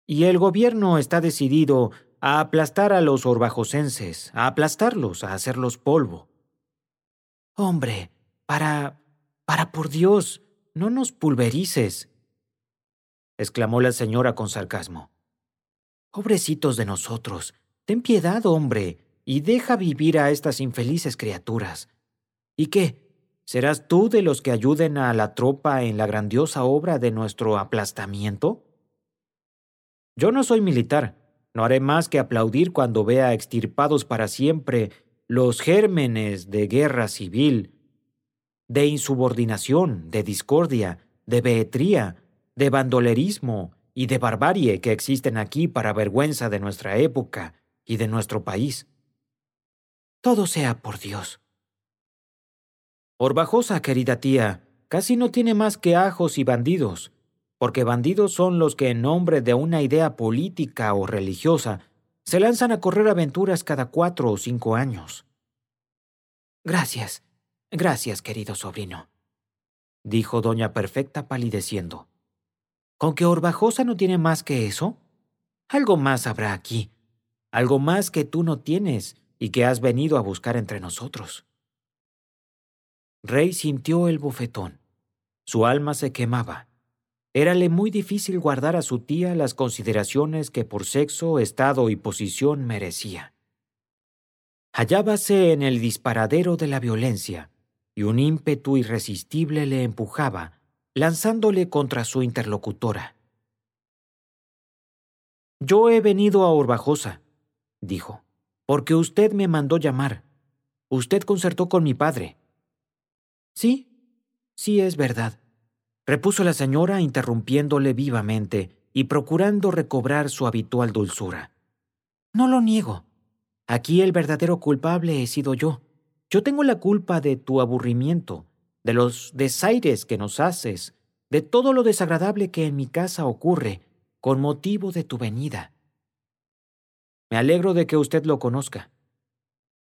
Y el gobierno está decidido a aplastar a los orbajosenses, a aplastarlos, a hacerlos polvo. Hombre, por Dios, no nos pulverices, exclamó la señora con sarcasmo. Pobrecitos de nosotros, ten piedad, hombre, y deja vivir a estas infelices criaturas. ¿Y qué? ¿Serás tú de los que ayuden a la tropa en la grandiosa obra de nuestro aplastamiento? Yo no soy militar. No haré más que aplaudir cuando vea extirpados para siempre los gérmenes de guerra civil, de insubordinación, de discordia, de behetría, de bandolerismo y de barbarie que existen aquí para vergüenza de nuestra época y de nuestro país. Todo sea por Dios. Orbajosa, querida tía, casi no tiene más que ajos y bandidos, porque bandidos son los que en nombre de una idea política o religiosa se lanzan a correr aventuras cada 4 o 5 años. Gracias, querido sobrino, dijo doña Perfecta palideciendo. ¿Con que Orbajosa no tiene más que eso? Algo más habrá aquí, algo más que tú no tienes y que has venido a buscar entre nosotros. Rey sintió el bofetón. Su alma se quemaba. Érale muy difícil guardar a su tía las consideraciones que por sexo, estado y posición merecía. Hallábase en el disparadero de la violencia, y un ímpetu irresistible le empujaba, lanzándole contra su interlocutora. «Yo he venido a Orbajosa», dijo, «porque usted me mandó llamar. Usted concertó con mi padre». «Sí, sí es verdad», repuso la señora interrumpiéndole vivamente y procurando recobrar su habitual dulzura. «No lo niego. Aquí el verdadero culpable he sido yo. Yo tengo la culpa de tu aburrimiento, de los desaires que nos haces, de todo lo desagradable que en mi casa ocurre con motivo de tu venida. Me alegro de que usted lo conozca.